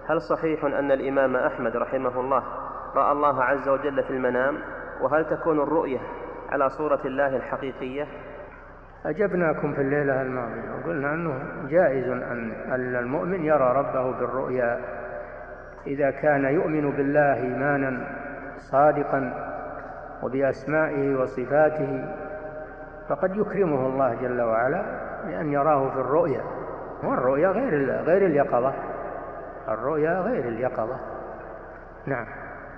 هل صحيح أن الإمام أحمد رحمه الله رأى الله عز وجل في المنام؟ وهل تكون الرؤية على صورة الله الحقيقية؟ أجبناكم في الليلة الماضية وقلنا أنه جائز أن المؤمن يرى ربه بالرؤيا إذا كان يؤمن بالله إيمانا صادقا وبأسمائه وصفاته، فقد يكرمه الله جل وعلا بأن يراه في الرؤيا. والرؤيا غير اليقظة، الرؤيا غير اليقظة. نعم.